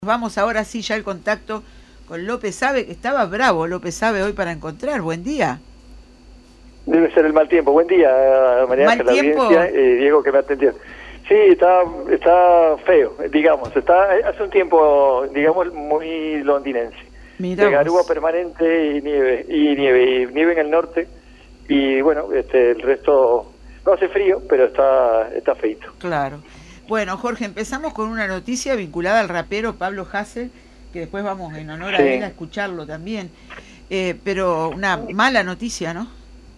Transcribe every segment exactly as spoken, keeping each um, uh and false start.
Vamos ahora sí ya el contacto con López Sabe, que estaba bravo López Sabe hoy para encontrar. Buen día. Debe ser el mal tiempo. Buen día, María ¿Mal Ángela, tiempo? audiencia, eh, Diego que me atendió. Sí, está, está feo, digamos. Está hace un tiempo, digamos, muy londinense. Mirá de garúa vos. permanente y nieve, y nieve, y nieve en el norte. Y bueno, este, el resto no hace frío, pero está, está feito. Claro. Bueno, Jorge, empezamos con una noticia vinculada al rapero Pablo Hasél, que después vamos en honor Sí. a él a escucharlo también. Eh, pero una mala noticia, ¿no?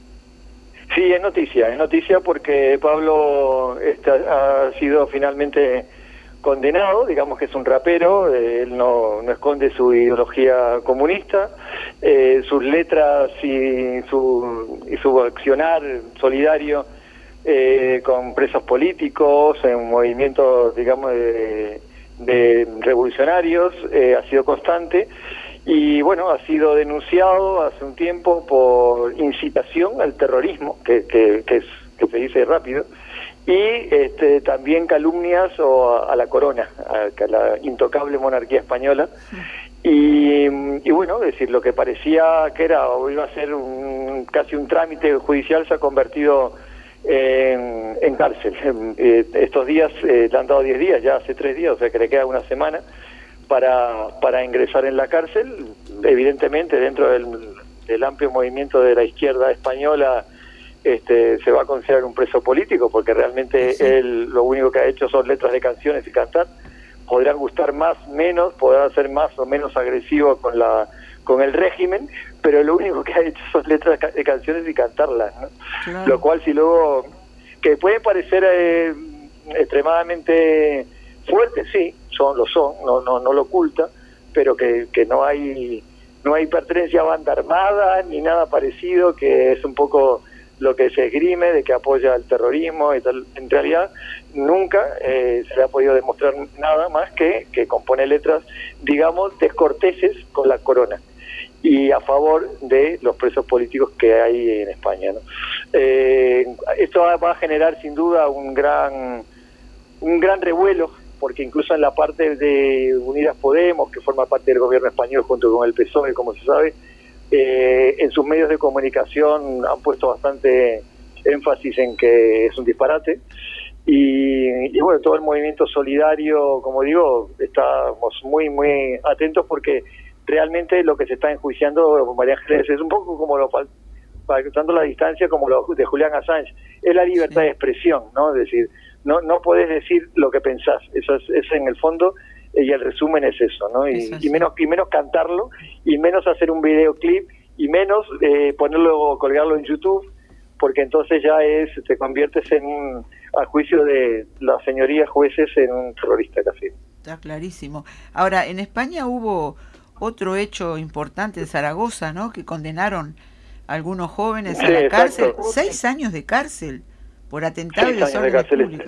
Sí, es noticia, es noticia porque Pablo está, ha sido finalmente condenado, digamos que es un rapero, eh, él no, no esconde su ideología comunista, eh, sus letras y su, y su accionar solidario eh, con presos políticos, en movimientos, digamos, de, de revolucionarios, eh, ha sido constante. Y bueno, ha sido denunciado hace un tiempo por incitación al terrorismo, que, que, que, es, que se dice rápido, y este, también calumnias o a, a la corona, a, a la intocable monarquía española. Y, y bueno, es decir, lo que parecía que era o iba a ser un, casi un trámite judicial se ha convertido en, en cárcel. Eh, estos días eh, le han dado diez días, ya hace tres días, o sea que le queda una semana para para ingresar en la cárcel. Evidentemente dentro del, del amplio movimiento de la izquierda española este se va a considerar un preso político, porque realmente sí. Él lo único que ha hecho son letras de canciones y cantar. Podrán gustar más, menos, podrán ser más o menos agresivos con la con el régimen, pero lo único que ha hecho son letras de canciones y cantarlas, ¿no? Claro. Lo cual, si luego, que puede parecer eh, extremadamente fuerte, sí, son lo son, no no no lo oculta, pero que que no hay no hay pertenencia a banda armada ni nada parecido, que es un poco lo que se esgrime de que apoya el terrorismo y tal. En realidad nunca eh, se le ha podido demostrar nada más que que compone letras, digamos, descorteses con la corona y a favor de los presos políticos que hay en España, ¿no? Eh, esto va a generar sin duda un gran un gran revuelo, porque incluso en la parte de Unidas Podemos, que forma parte del gobierno español junto con el P S O E, como se sabe, eh, en sus medios de comunicación han puesto bastante énfasis en que es un disparate. Y, y bueno, todo el movimiento solidario, como digo, estamos muy, muy atentos, porque realmente lo que se está enjuiciando, María Ángeles, es un poco como lo faltando la distancia, como lo de Julián Assange, es la libertad sí. de expresión, ¿no? Es decir, no no podés decir lo que pensás, eso es, es en el fondo, y el resumen es eso, ¿no? Y, eso sí. y menos y menos cantarlo, y menos hacer un videoclip, y menos eh, ponerlo, colgarlo en YouTube, porque entonces ya es te conviertes en un, a juicio de las señorías jueces, en un terrorista casi. Está clarísimo. Ahora, en España hubo otro hecho importante en Zaragoza, ¿no? Que condenaron a algunos jóvenes a sí, la cárcel, exacto. Seis años de cárcel por atentado y desorden de público.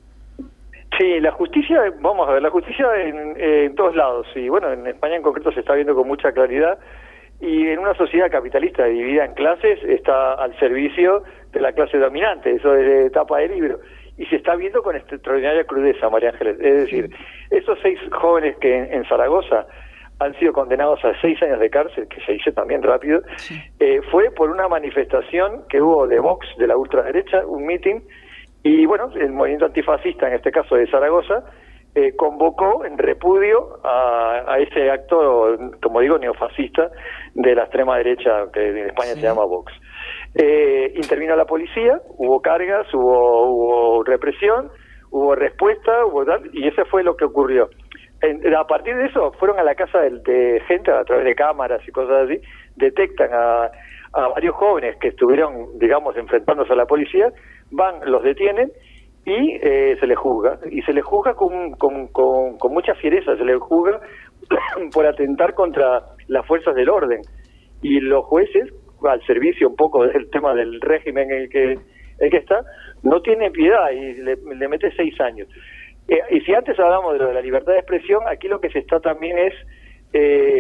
Sí, la justicia, vamos a ver, la justicia en, en todos lados, y bueno, en España en concreto se está viendo con mucha claridad, y en una sociedad capitalista dividida en clases está al servicio de la clase dominante, eso es de tapa de libro, y se está viendo con extraordinaria crudeza, María Ángeles. Es decir, esos seis jóvenes que en, en Zaragoza han sido condenados a seis años de cárcel, que se dice también rápido, sí. eh, fue por una manifestación que hubo de Vox, de la ultraderecha, un meeting, y bueno, el movimiento antifascista, en este caso de Zaragoza, eh, convocó en repudio a, a ese acto, como digo, neofascista de la extrema derecha, que en España sí. se llama Vox. Eh, intervino la policía, hubo cargas, hubo, hubo represión, hubo respuesta, hubo tal, y eso fue lo que ocurrió. En, a partir de eso, fueron a la casa de, de gente a través de cámaras y cosas así, detectan a, a varios jóvenes que estuvieron, digamos, enfrentándose a la policía, van, los detienen y eh, se les juzga. Y se les juzga con, con, con, con mucha fiereza, se les juzga por atentar contra las fuerzas del orden. Y los jueces, al servicio un poco del tema del régimen en el que, el que está, no tienen piedad y le, le mete seis años. Eh, y si antes hablamos de lo de la libertad de expresión, aquí lo que se está también es eh,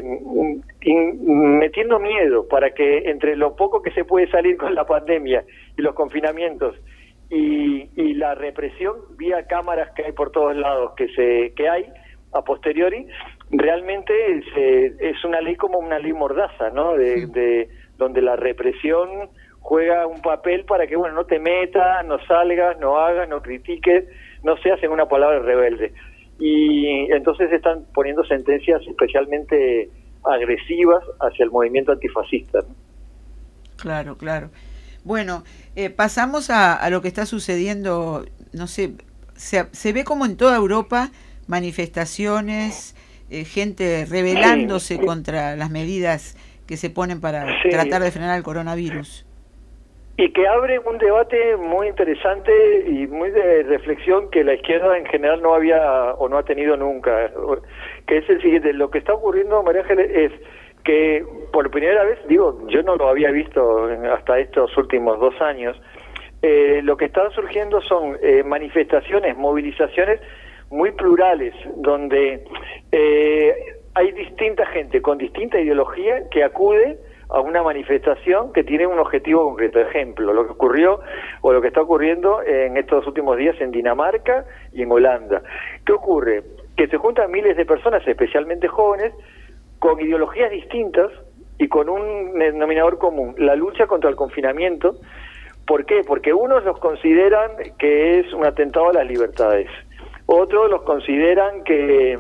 in, metiendo miedo para que entre lo poco que se puede salir con la pandemia y los confinamientos y, y la represión vía cámaras que hay por todos lados, que se que hay a posteriori, realmente es, eh, es una ley como una ley mordaza, ¿no? De, sí. de donde la represión juega un papel para que, bueno, no te metas, no salgas, no hagas, no critiques, no seas en una palabra rebelde. Y entonces están poniendo sentencias especialmente agresivas hacia el movimiento antifascista, ¿no? Claro, claro. Bueno, eh, pasamos a, a lo que está sucediendo, no sé, se, se ve como en toda Europa manifestaciones, eh, gente rebelándose sí. contra las medidas que se ponen para sí. tratar de frenar el coronavirus. Y que abre un debate muy interesante y muy de reflexión que la izquierda en general no había o no ha tenido nunca, que es el siguiente: lo que está ocurriendo, María Ángeles, es que por primera vez, digo, yo no lo había visto hasta estos últimos dos años, eh, lo que están surgiendo son eh, manifestaciones, movilizaciones muy plurales, donde eh, hay distinta gente con distinta ideología que acude a una manifestación que tiene un objetivo concreto. Ejemplo, lo que ocurrió o lo que está ocurriendo en estos últimos días en Dinamarca y en Holanda. ¿Qué ocurre? Que se juntan miles de personas, especialmente jóvenes, con ideologías distintas y con un denominador común: la lucha contra el confinamiento. ¿Por qué? Porque unos los consideran que es un atentado a las libertades, otros los consideran que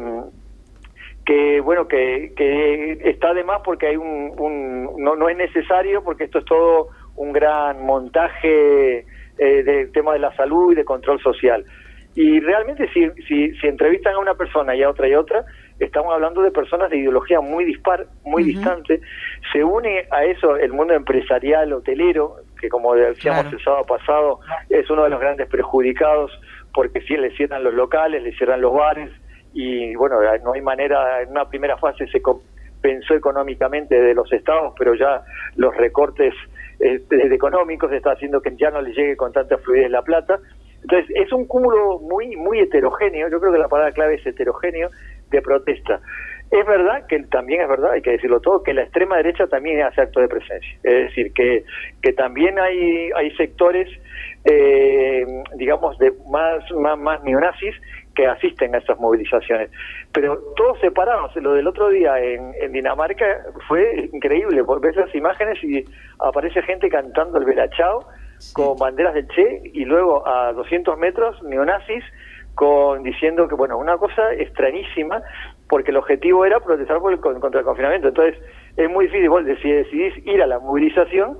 que bueno que, que está de más porque hay un, un no no es necesario porque esto es todo un gran montaje eh, del tema de la salud y de control social. Y realmente si, si si entrevistan a una persona y a otra y a otra, estamos hablando de personas de ideología muy dispar, muy uh-huh. distante. Se une a eso el mundo empresarial, hotelero, que como decíamos claro. el sábado pasado, es uno de los grandes perjudicados porque si le cierran los locales, le cierran los bares, y bueno, no hay manera. En una primera fase se compensó económicamente de los estados, pero ya los recortes eh, económicos están haciendo que ya no les llegue con tanta fluidez la plata. Entonces es un cúmulo muy muy heterogéneo, yo creo que la palabra clave es heterogéneo, de protesta. Es verdad que también es verdad, hay que decirlo todo, que la extrema derecha también hace acto de presencia. Es decir, que que también hay hay sectores, eh, digamos, de más, más más neonazis que asisten a esas movilizaciones, pero todos separados. Lo del otro día en, en Dinamarca fue increíble, porque ves las imágenes y aparece gente cantando el Bella Ciao sí. con banderas de Che, y luego a doscientos metros neonazis con diciendo que, bueno, una cosa extrañísima, porque el objetivo era protestar por el, contra el confinamiento. Entonces es muy difícil. Vos si decidís ir a la movilización,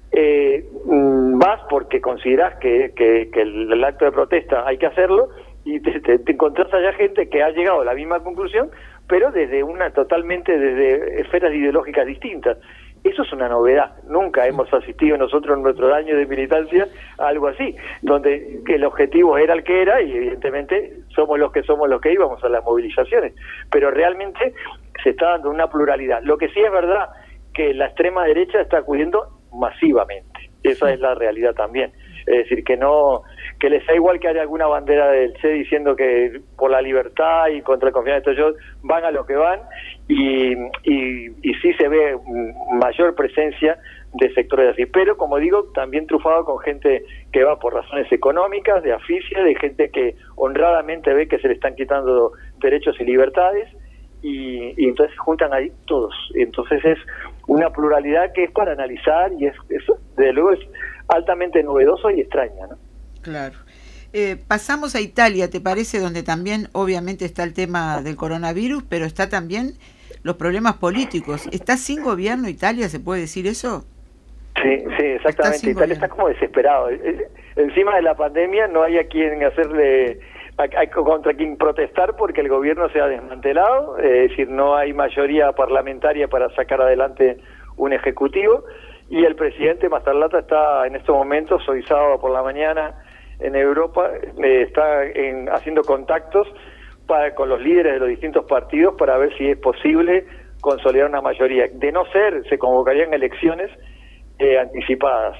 eh, vas porque considerás que, que, que el, el acto de protesta hay que hacerlo, y te, te, te encontrás allá gente que ha llegado a la misma conclusión, pero desde una totalmente, desde esferas ideológicas distintas. Eso es una novedad. Nunca hemos asistido nosotros en nuestros años de militancia a algo así, donde que el objetivo era el que era, y evidentemente somos los que somos los que íbamos a las movilizaciones, pero realmente se está dando una pluralidad. Lo que sí es verdad, que la extrema derecha está acudiendo masivamente. Esa es la realidad también. Es decir, que no, que les da igual que haya alguna bandera del Che diciendo que por la libertad y contra el confinamiento, ellos van a lo que van, y, y, y sí se ve mayor presencia de sectores así, pero como digo, también trufado con gente que va por razones económicas, de aficia, de gente que honradamente ve que se le están quitando derechos y libertades, y, y entonces se juntan ahí todos. Entonces es una pluralidad que es para analizar, y es, es desde luego es altamente novedoso y extraña, ¿no? Claro. Eh, pasamos a Italia, ¿te parece? Donde también obviamente está el tema del coronavirus, pero está también los problemas políticos. ¿Está sin gobierno Italia? ¿Se puede decir eso? Sí, sí, exactamente. Italia gobierno. Está como desesperado. Encima de la pandemia no hay a quien hacerle, hay contra quien protestar, porque el gobierno se ha desmantelado, es decir, no hay mayoría parlamentaria para sacar adelante un ejecutivo, y el presidente Mastrallata está en estos momentos, hoy sábado por la mañana, en Europa, eh, está en, haciendo contactos para, con los líderes de los distintos partidos para ver si es posible consolidar una mayoría. De no ser, se convocarían elecciones eh, anticipadas.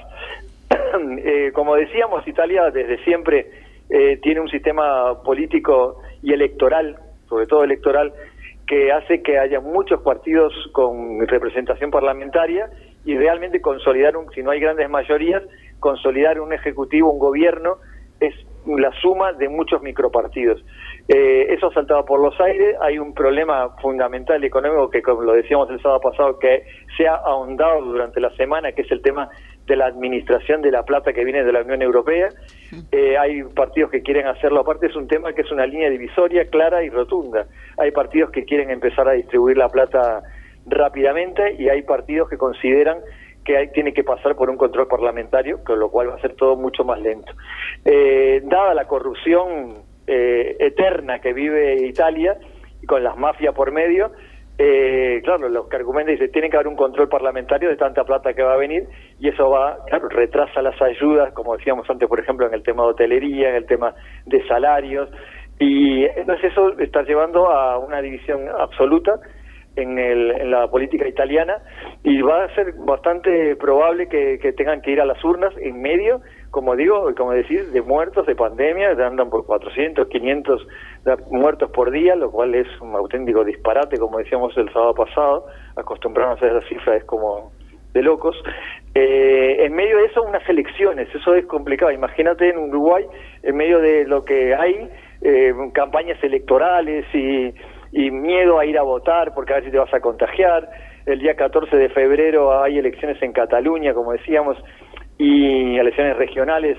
eh, como decíamos, Italia desde siempre eh, tiene un sistema político y electoral, sobre todo electoral, que hace que haya muchos partidos con representación parlamentaria, y realmente consolidar, un, si no hay grandes mayorías, consolidar un ejecutivo, un gobierno, es la suma de muchos micropartidos. Eh, eso ha saltado por los aires. Hay un problema fundamental económico que, como lo decíamos el sábado pasado, que se ha ahondado durante la semana, que es el tema de la administración de la plata que viene de la Unión Europea. Eh, hay partidos que quieren hacerlo, aparte es un tema que es una línea divisoria clara y rotunda. Hay partidos que quieren empezar a distribuir la plata rápidamente y hay partidos que consideran que hay, tiene que pasar por un control parlamentario, con lo cual va a ser todo mucho más lento. Eh, dada la corrupción eh, eterna que vive Italia, y con las mafias por medio, eh, claro, los que argumentan dicen tiene que haber un control parlamentario de tanta plata que va a venir, y eso va, claro, retrasa las ayudas, como decíamos antes, por ejemplo, en el tema de hotelería, en el tema de salarios, y entonces eso está llevando a una división absoluta en, el, en la política italiana, y va a ser bastante probable que, que tengan que ir a las urnas en medio, como digo, como decir, de muertos, de pandemia, andan por cuatrocientos, quinientos muertos por día, lo cual es un auténtico disparate, como decíamos el sábado pasado. Acostumbrarnos a esa cifra es como de locos. Eh, en medio de eso, unas elecciones, eso es complicado. Imagínate en Uruguay, en medio de lo que hay, eh, campañas electorales y y miedo a ir a votar porque a ver si te vas a contagiar. El día catorce de febrero hay elecciones en Cataluña, como decíamos, y elecciones regionales,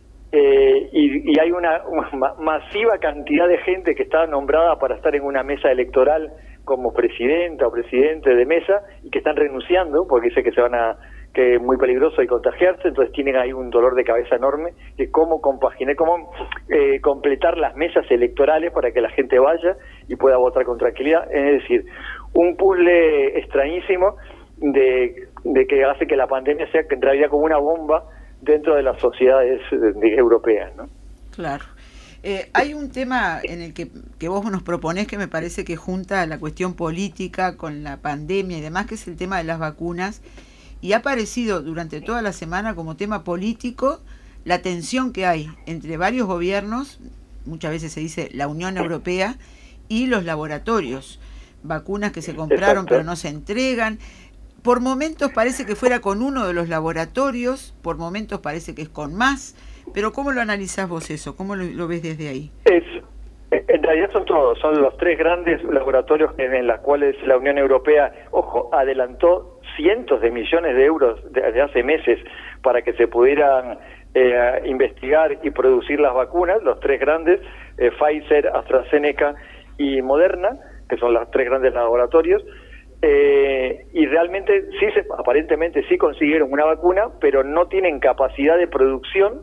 eh, y, y hay una, una masiva cantidad de gente que está nombrada para estar en una mesa electoral como presidenta o presidente de mesa y que están renunciando porque dice que se van a que es muy peligroso y contagiarse, entonces tienen ahí un dolor de cabeza enorme de cómo compaginar, cómo eh, completar las mesas electorales para que la gente vaya y pueda votar con tranquilidad. Es decir, un puzzle extrañísimo de, de que hace que la pandemia sea en realidad como una bomba dentro de las sociedades de, de, europeas, ¿no? Claro. Eh, hay un tema en el que, que vos nos proponés que me parece que junta la cuestión política con la pandemia y demás, que es el tema de las vacunas. Y ha aparecido durante toda la semana como tema político la tensión que hay entre varios gobiernos, muchas veces se dice la Unión Europea, y los laboratorios. Vacunas que se compraron Exacto. pero no se entregan. Por momentos parece que fuera con uno de los laboratorios, por momentos parece que es con más. Pero ¿cómo lo analizás vos eso? ¿Cómo lo, lo ves desde ahí? Es, en realidad son todos, son los tres grandes laboratorios en los cuales la Unión Europea, ojo, adelantó cientos de millones de euros desde hace meses para que se pudieran eh, investigar y producir las vacunas, los tres grandes, eh, Pfizer, AstraZeneca y Moderna, que son los tres grandes laboratorios, eh, y realmente sí, se, aparentemente sí consiguieron una vacuna, pero no tienen capacidad de producción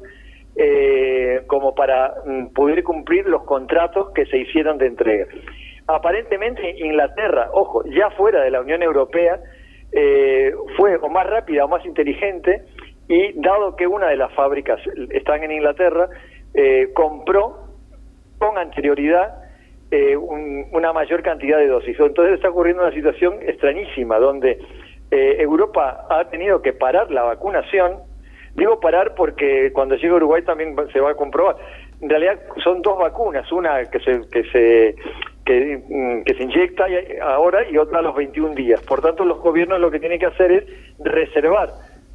eh, como para mm, poder cumplir los contratos que se hicieron de entrega. Aparentemente Inglaterra, ojo, ya fuera de la Unión Europea, Eh, fue o más rápida o más inteligente, y dado que una de las fábricas están en Inglaterra, eh, compró con anterioridad eh, un, una mayor cantidad de dosis. Entonces está ocurriendo una situación extrañísima donde eh, Europa ha tenido que parar la vacunación. Digo parar porque cuando llegue a Uruguay también se va a comprobar. En realidad son dos vacunas, una que se que se que, que se inyecta ahora y otra a los veintiún días. Por tanto, los gobiernos lo que tienen que hacer es reservar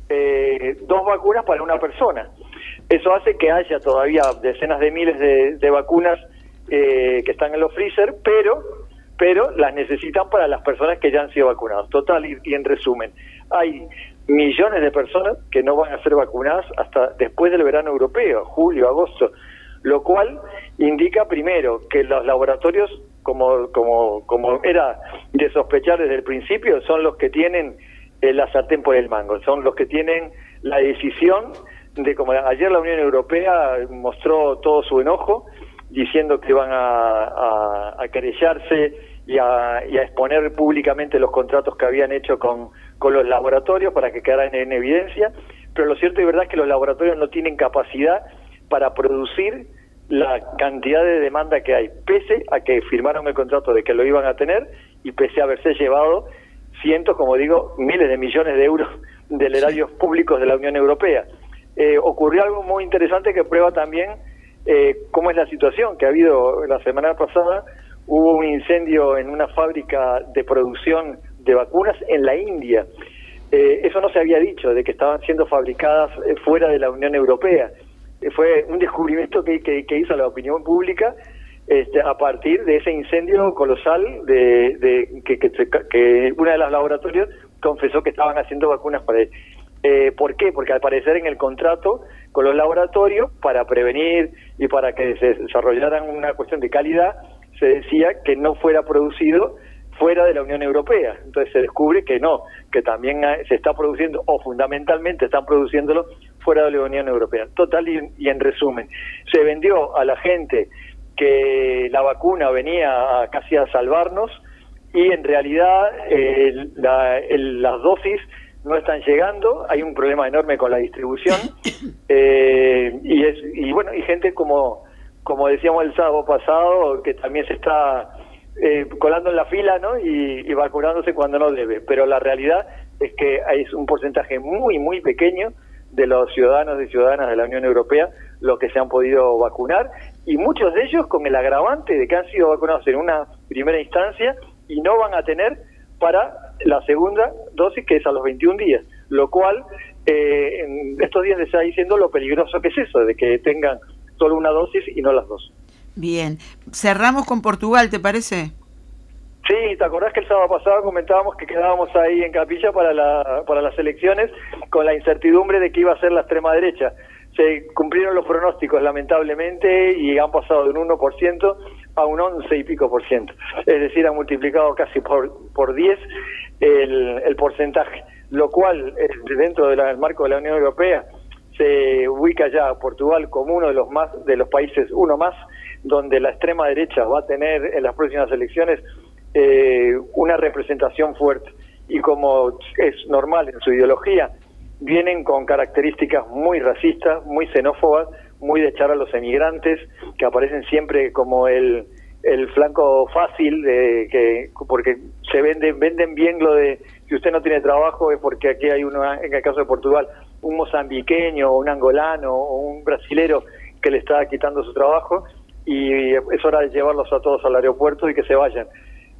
eh, dos vacunas para una persona. Eso hace que haya todavía decenas de miles de, de vacunas eh, que están en los freezer, pero pero las necesitan para las personas que ya han sido vacunadas. Total, y, y en resumen, hay millones de personas que no van a ser vacunadas hasta después del verano europeo, julio, agosto, lo cual indica primero que los laboratorios, como como como era de sospechar desde el principio, son los que tienen eh, la sartén por el mango, son los que tienen la decisión de, como ayer la Unión Europea mostró todo su enojo diciendo que van a, a, a querellarse y a, y a exponer públicamente los contratos que habían hecho con, con los laboratorios para que quedaran en evidencia, pero lo cierto y verdad es que los laboratorios no tienen capacidad para producir la cantidad de demanda que hay, pese a que firmaron el contrato de que lo iban a tener y pese a haberse llevado cientos, como digo, miles de millones de euros del erario públicos de la Unión Europea. Eh, ocurrió algo muy interesante que prueba también eh, cómo es la situación que ha habido la semana pasada. Hubo un incendio en una fábrica de producción de vacunas en la India. Eh, eso no se había dicho, de que estaban siendo fabricadas eh, fuera de la Unión Europea. Eh, fue un descubrimiento que, que, que hizo la opinión pública este, a partir de ese incendio colosal de, de que, que, que una de los laboratorios confesó que estaban haciendo vacunas para él. Eh, ¿Por qué? Porque al parecer en el contrato con los laboratorios, para prevenir y para que se desarrollaran una cuestión de calidad, se decía que no fuera producido fuera de la Unión Europea. Entonces se descubre que no, que también se está produciendo, o fundamentalmente están produciéndolo fuera de la Unión Europea. Total, y, y en resumen, se vendió a la gente que la vacuna venía a, casi a salvarnos, y en realidad eh, la, el, las dosis no están llegando, hay un problema enorme con la distribución, eh, y es y bueno, y gente como como decíamos el sábado pasado, que también se está eh, colando en la fila, ¿no? Y, y vacunándose cuando no debe. Pero la realidad es que hay un porcentaje muy, muy pequeño de los ciudadanos y ciudadanas de la Unión Europea los que se han podido vacunar, y muchos de ellos con el agravante de que han sido vacunados en una primera instancia y no van a tener para la segunda dosis, que es a los veintiún días, lo cual eh, en estos días les está diciendo lo peligroso que es eso, de que tengan solo una dosis y no las dos. Bien, cerramos con Portugal, ¿te parece? Sí, ¿te acordás que el sábado pasado comentábamos que quedábamos ahí en capilla para la para las elecciones con la incertidumbre de que iba a ser la extrema derecha? Se cumplieron los pronósticos, lamentablemente, y han pasado de un uno por ciento a un once y pico por ciento. Es decir, han multiplicado casi por por diez el, el porcentaje, lo cual, dentro del marco de la Unión Europea, se ubica ya a Portugal como uno de los más de los países, uno más, donde la extrema derecha va a tener en las próximas elecciones eh, una representación fuerte. Y como es normal en su ideología, vienen con características muy racistas, muy xenófobas, muy de echar a los emigrantes, que aparecen siempre como el, el flanco fácil, de que porque se vende, venden bien lo de si usted no tiene trabajo es porque aquí hay uno, en el caso de Portugal, un mozambiqueño, un angolano o un brasilero que le está quitando su trabajo, y es hora de llevarlos a todos al aeropuerto y que se vayan.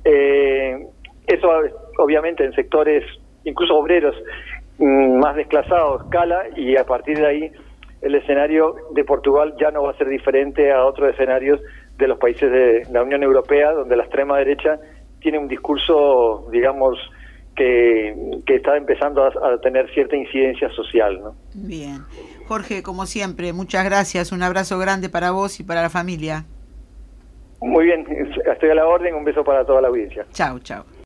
Eh, eso obviamente en sectores, incluso obreros, más desclasados, cala, y a partir de ahí el escenario de Portugal ya no va a ser diferente a otros escenarios de los países de la Unión Europea, donde la extrema derecha tiene un discurso, digamos, que, que está empezando a, a tener cierta incidencia social, ¿no? Bien. Jorge, como siempre, muchas gracias, un abrazo grande para vos y para la familia. Muy bien, estoy a la orden, un beso para toda la audiencia. Chau, chau.